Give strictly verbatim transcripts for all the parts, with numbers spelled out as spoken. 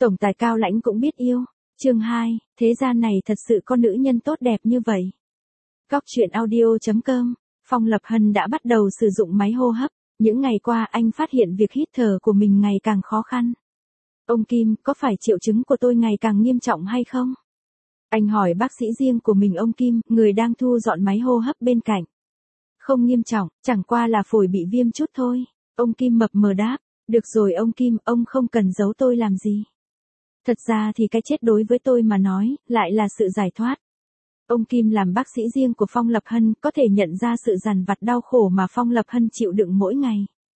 Tổng tài Cao Lãnh cũng biết yêu. Chương hai, thế gian này thật sự có nữ nhân tốt đẹp như vậy. Góc truyện audio chấm com, Phong Lập Hân đã bắt đầu sử dụng máy hô hấp. Những ngày qua anh phát hiện việc hít thở của mình ngày càng khó khăn. Ông Kim, có phải triệu chứng của tôi ngày càng nghiêm trọng hay không? Anh hỏi bác sĩ riêng của mình ông Kim, người đang thu dọn máy hô hấp bên cạnh. Không nghiêm trọng, chẳng qua là phổi bị viêm chút thôi. Ông Kim mập mờ đáp, được rồi ông Kim, ông không cần giấu tôi làm gì. Thật ra thì cái chết đối với tôi mà nói, lại là sự giải thoát. Ông Kim làm bác sĩ riêng của Phong Lập Hân, có thể nhận ra sự dằn vặt đau khổ mà Phong Lập Hân chịu đựng mỗi ngày.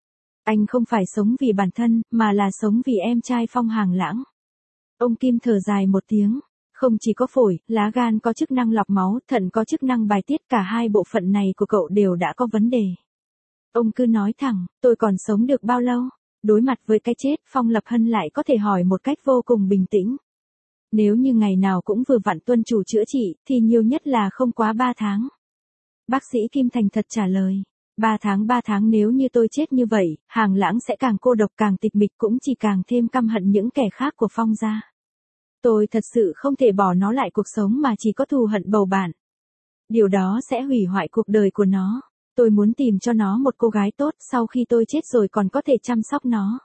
Anh không phải sống vì bản thân, mà là sống vì em trai Phong Hàng Lãng. Ông Kim thở dài một tiếng. Không chỉ có phổi, lá gan có chức năng lọc máu, thận có chức năng bài tiết, cả hai bộ phận này của cậu đều đã có vấn đề. Ông cứ nói thẳng, tôi còn sống được bao lâu? Đối mặt với cái chết, Phong Lập Hân lại có thể hỏi một cách vô cùng bình tĩnh. Nếu như ngày nào cũng vừa vặn tuân chủ chữa trị, thì nhiều nhất là không quá ba tháng. Bác sĩ Kim thành thật trả lời. Ba tháng ba tháng nếu như tôi chết như vậy, Hàng Lãng sẽ càng cô độc càng tịch mịch, cũng chỉ càng thêm căm hận những kẻ khác của Phong gia. Tôi thật sự không thể bỏ nó lại cuộc sống mà chỉ có thù hận bầu bạn. Điều đó sẽ hủy hoại cuộc đời của nó. Tôi muốn tìm cho nó một cô gái tốt, sau khi tôi chết rồi còn có thể chăm sóc nó.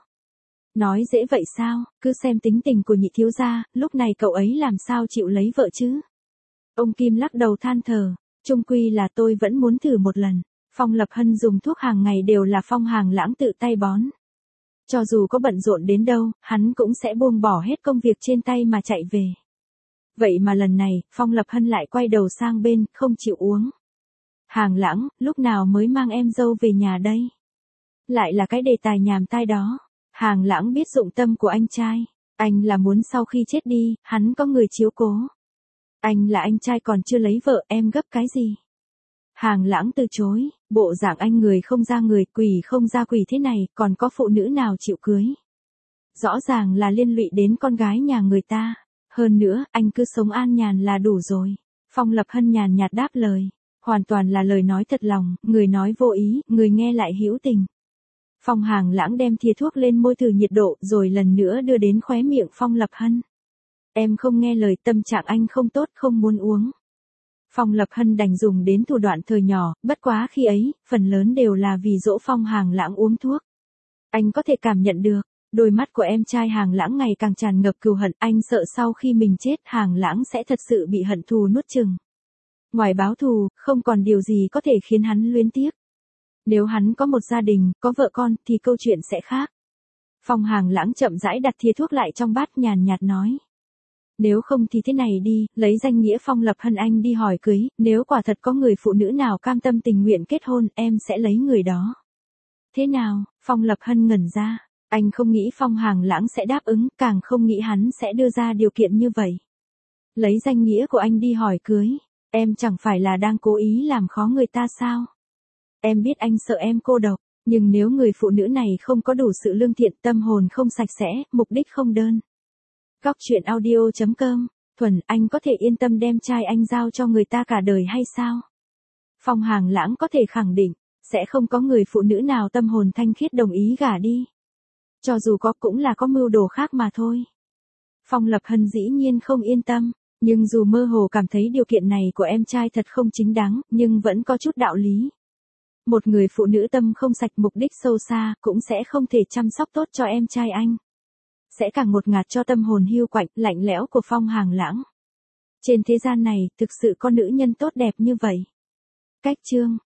Nói dễ vậy sao, cứ xem tính tình của nhị thiếu gia, lúc này cậu ấy làm sao chịu lấy vợ chứ? Ông Kim lắc đầu than thở, chung quy là tôi vẫn muốn thử một lần. Phong Lập Hân dùng thuốc hàng ngày đều là Phong Hàng Lãng tự tay bón. Cho dù có bận rộn đến đâu, hắn cũng sẽ buông bỏ hết công việc trên tay mà chạy về. Vậy mà lần này, Phong Lập Hân lại quay đầu sang bên, không chịu uống. Hàng Lãng, lúc nào mới mang em dâu về nhà đây? Lại là cái đề tài nhàm tai đó. Hàng Lãng biết dụng tâm của anh trai. Anh là muốn sau khi chết đi, hắn có người chiếu cố. Anh là anh trai còn chưa lấy vợ, em gấp cái gì? Hàng Lãng từ chối, bộ dạng anh người không ra người, quỷ không ra quỷ thế này, còn có phụ nữ nào chịu cưới? Rõ ràng là liên lụy đến con gái nhà người ta. Hơn nữa, anh cứ sống an nhàn là đủ rồi. Phong Lập Hân nhàn nhạt đáp lời. Hoàn toàn là lời nói thật lòng, người nói vô ý, người nghe lại hữu tình. Phong Hàng Lãng đem thìa thuốc lên môi thử nhiệt độ, rồi lần nữa đưa đến khóe miệng Phong Lập Hân. Em không nghe lời, tâm trạng anh không tốt, không muốn uống. Phong Lập Hân đành dùng đến thủ đoạn thời nhỏ, bất quá khi ấy, phần lớn đều là vì dỗ Phong Hàng Lãng uống thuốc. Anh có thể cảm nhận được, đôi mắt của em trai Hàng Lãng ngày càng tràn ngập cừu hận, anh sợ sau khi mình chết, Hàng Lãng sẽ thật sự bị hận thù nuốt chửng. Ngoài báo thù, không còn điều gì có thể khiến hắn luyến tiếc. Nếu hắn có một gia đình, có vợ con, thì câu chuyện sẽ khác. Phong Hàng Lãng chậm rãi đặt thìa thuốc lại trong bát, nhàn nhạt nói. Nếu không thì thế này đi, lấy danh nghĩa Phong Lập Hân anh đi hỏi cưới, nếu quả thật có người phụ nữ nào cam tâm tình nguyện kết hôn, em sẽ lấy người đó. Thế nào? Phong Lập Hân ngẩn ra. Anh không nghĩ Phong Hàng Lãng sẽ đáp ứng, càng không nghĩ hắn sẽ đưa ra điều kiện như vậy. Lấy danh nghĩa của anh đi hỏi cưới, em chẳng phải là đang cố ý làm khó người ta sao? Em biết anh sợ em cô độc, nhưng nếu người phụ nữ này không có đủ sự lương thiện, tâm hồn không sạch sẽ, mục đích không đơn. Góc truyện audio chấm com, Thuần, anh có thể yên tâm đem trai anh giao cho người ta cả đời hay sao? Phong Hàng Lãng có thể khẳng định, sẽ không có người phụ nữ nào tâm hồn thanh khiết đồng ý gả đi. Cho dù có cũng là có mưu đồ khác mà thôi. Phong Lập Hân dĩ nhiên không yên tâm, nhưng dù mơ hồ cảm thấy điều kiện này của em trai thật không chính đáng, nhưng vẫn có chút đạo lý. Một người phụ nữ tâm không sạch, mục đích sâu xa, cũng sẽ không thể chăm sóc tốt cho em trai anh. Sẽ càng ngột ngạt cho tâm hồn hiu quạnh, lạnh lẽo của Phong Hàng Lãng. Trên thế gian này, thực sự có nữ nhân tốt đẹp như vậy. Cách chương